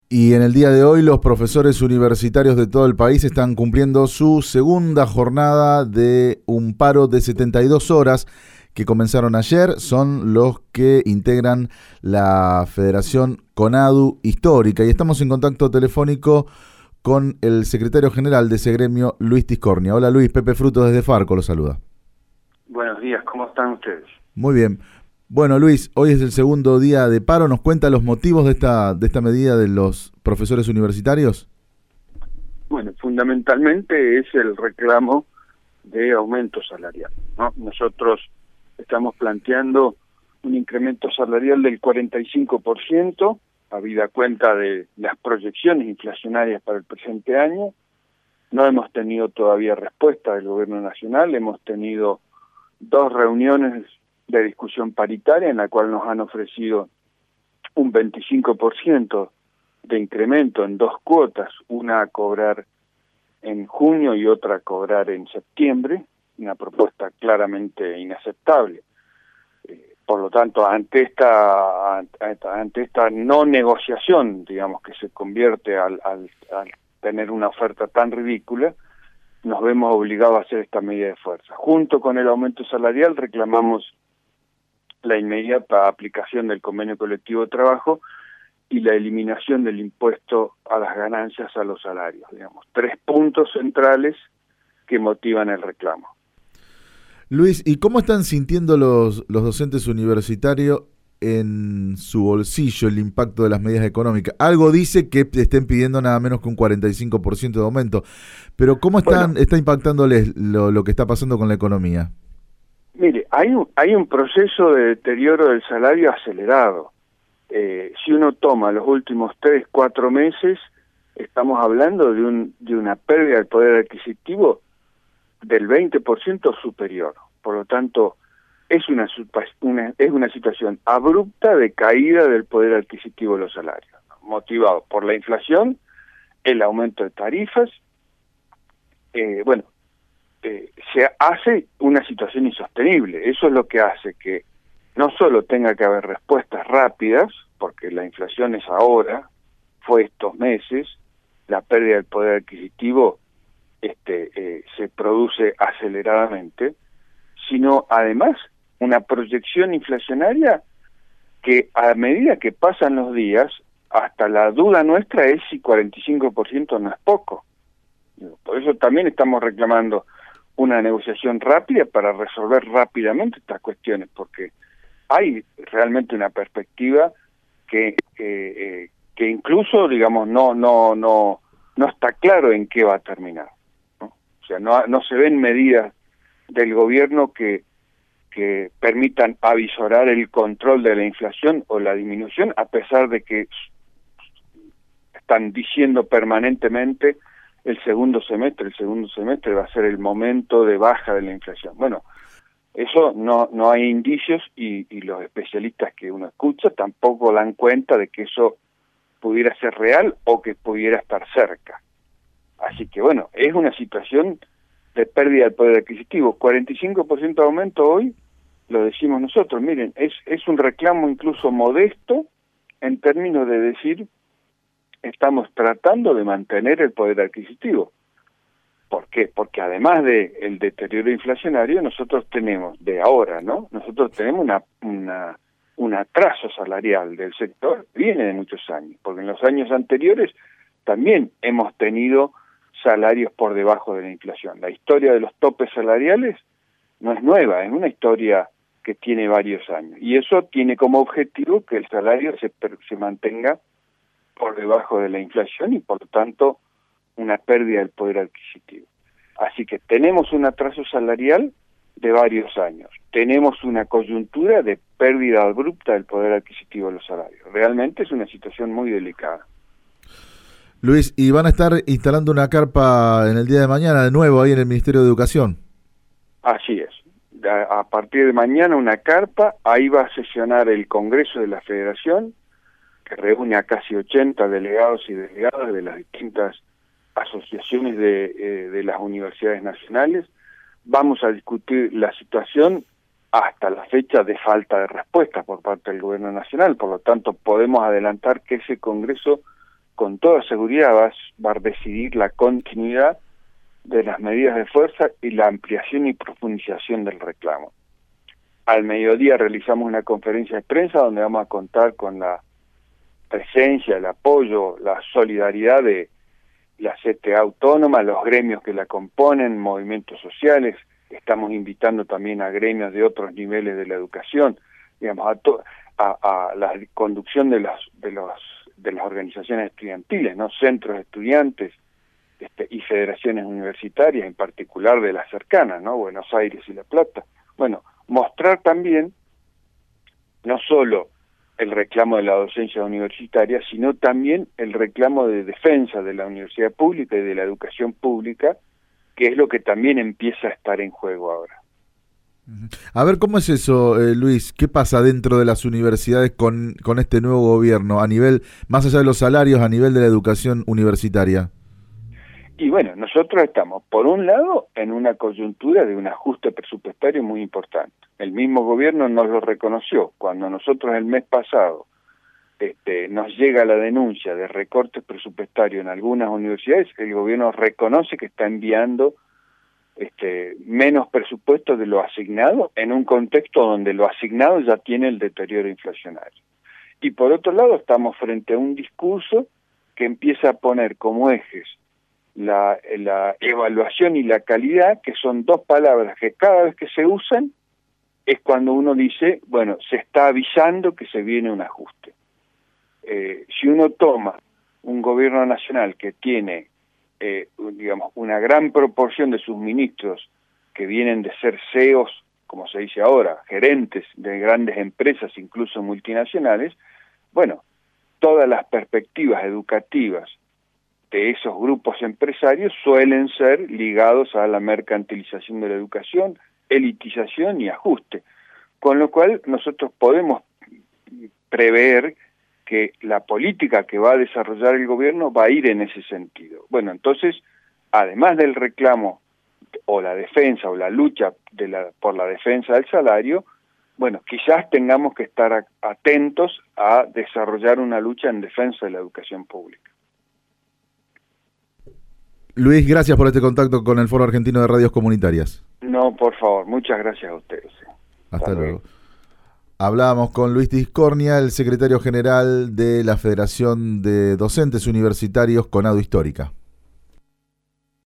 Y en el día de hoy los profesores universitarios de todo el país están cumpliendo su segunda jornada de un paro de 72 horas que comenzaron ayer. Son los que integran la Federación CONADU Histórica y estamos en contacto telefónico con el secretario general de ese gremio, Luis Tiscornia. Hola Luis, Pepe Fruto desde Farco lo saluda. Buenos días, ¿cómo están ustedes? Muy bien. Bueno, Luis, hoy es el segundo día de paro. ¿Nos cuenta los motivos de esta medida de los profesores universitarios? Bueno, fundamentalmente es el reclamo de aumento salarial, ¿no? Nosotros estamos planteando un incremento salarial del 45%, habida cuenta de las proyecciones inflacionarias para el presente año. No hemos tenido todavía respuesta del gobierno nacional, hemos tenido 2 reuniones de discusión paritaria en la cual nos han ofrecido un 25% de incremento en 2 cuotas, una a cobrar en junio y otra a cobrar en septiembre, una propuesta claramente inaceptable. Por lo tanto, ante esta no negociación, digamos, que se convierte al tener una oferta tan ridícula, nos vemos obligados a hacer esta medida de fuerza. Junto con el aumento salarial reclamamos la inmediata aplicación del convenio colectivo de trabajo y la eliminación del impuesto a las ganancias a los salarios, digamos, 3 puntos centrales que motivan el reclamo. Luis, ¿y cómo están sintiendo los docentes universitarios en su bolsillo el impacto de las medidas económicas? Algo dice que estén pidiendo nada menos que un 45% de aumento, pero ¿cómo está impactándoles lo que está pasando con la economía? Mire, hay un proceso de deterioro del salario acelerado. Si uno toma los últimos 3-4 meses, estamos hablando de una pérdida del poder adquisitivo del 20% superior. Por lo tanto, es una situación abrupta de caída del poder adquisitivo de los salarios, ¿no? Motivado por la inflación, el aumento de tarifas. Se hace una situación insostenible. Eso es lo que hace que no solo tenga que haber respuestas rápidas, porque la inflación es ahora, fue estos meses, la pérdida del poder adquisitivo se produce aceleradamente, sino además una proyección inflacionaria que a medida que pasan los días, hasta la duda nuestra es si 45% no es poco. Por eso también estamos reclamando una negociación rápida para resolver rápidamente estas cuestiones, porque hay realmente una perspectiva que incluso, digamos, no está claro en qué va a terminar, ¿no? O sea, no se ven medidas del gobierno que permitan avisorar el control de la inflación o la disminución, a pesar de que están diciendo permanentemente el segundo semestre va a ser el momento de baja de la inflación. Bueno, eso no hay indicios y los especialistas que uno escucha tampoco dan cuenta de que eso pudiera ser real o que pudiera estar cerca. Así que bueno, es una situación de pérdida del poder adquisitivo. 45% de aumento hoy, lo decimos nosotros, miren, es un reclamo incluso modesto en términos de decir estamos tratando de mantener el poder adquisitivo. ¿Por qué? Porque además del deterioro inflacionario, nosotros tenemos, de ahora, ¿no? Nosotros tenemos un atraso salarial del sector que viene de muchos años, porque en los años anteriores también hemos tenido salarios por debajo de la inflación. La historia de los topes salariales no es nueva, es una historia que tiene varios años. Y eso tiene como objetivo que el salario se mantenga por debajo de la inflación y por lo tanto una pérdida del poder adquisitivo. Así que tenemos un atraso salarial de varios años, tenemos una coyuntura de pérdida abrupta del poder adquisitivo de los salarios. Realmente es una situación muy delicada. Luis, ¿y van a estar instalando una carpa en el día de mañana de nuevo ahí en el Ministerio de Educación? Así es. A partir de mañana una carpa, ahí va a sesionar el Congreso de la Federación, que reúne a casi 80 delegados y delegadas de las distintas asociaciones de las universidades nacionales. Vamos a discutir la situación hasta la fecha de falta de respuesta por parte del gobierno nacional, por lo tanto podemos adelantar que ese Congreso toda seguridad va a decidir la continuidad de las medidas de fuerza y la ampliación y profundización del reclamo. Al mediodía realizamos una conferencia de prensa donde vamos a contar con la presencia, el apoyo, la solidaridad de la CTA Autónoma, los gremios que la componen, movimientos sociales. Estamos invitando también a gremios de otros niveles de la educación, digamos, a la conducción de las organizaciones estudiantiles, ¿no? Centros de estudiantes y federaciones universitarias, en particular de las cercanas, ¿no? Buenos Aires y La Plata. Bueno, mostrar también no solo el reclamo de la docencia universitaria, sino también el reclamo de defensa de la universidad pública y de la educación pública, que es lo que también empieza a estar en juego ahora. A ver, ¿cómo es eso, Luis? ¿Qué pasa dentro de las universidades con este nuevo gobierno, a nivel, más allá de los salarios, a nivel de la educación universitaria? Y bueno, nosotros estamos, por un lado, en una coyuntura de un ajuste presupuestario muy importante. El mismo gobierno nos lo reconoció. Cuando nosotros el mes pasado nos llega la denuncia de recortes presupuestarios en algunas universidades, el gobierno reconoce que está enviando menos presupuesto de lo asignado en un contexto donde lo asignado ya tiene el deterioro inflacionario. Y por otro lado, estamos frente a un discurso que empieza a poner como ejes la evaluación y la calidad, que son dos palabras que cada vez que se usan es cuando uno dice, bueno, se está avisando que se viene un ajuste. Si uno toma un gobierno nacional que tiene, digamos, una gran proporción de sus ministros que vienen de ser CEOs, como se dice ahora, gerentes de grandes empresas, incluso multinacionales, bueno, todas las perspectivas educativas de esos grupos empresarios suelen ser ligados a la mercantilización de la educación, elitización y ajuste, con lo cual nosotros podemos prever que la política que va a desarrollar el gobierno va a ir en ese sentido. Bueno, entonces, además del reclamo o la defensa o la lucha por la defensa del salario, bueno, quizás tengamos que estar atentos a desarrollar una lucha en defensa de la educación pública. Luis, gracias por este contacto con el Foro Argentino de Radios Comunitarias. No, por favor, muchas gracias a ustedes. Hasta luego. Hablábamos con Luis Tiscornia, el secretario general de la Federación de Docentes Universitarios CONADO Histórica.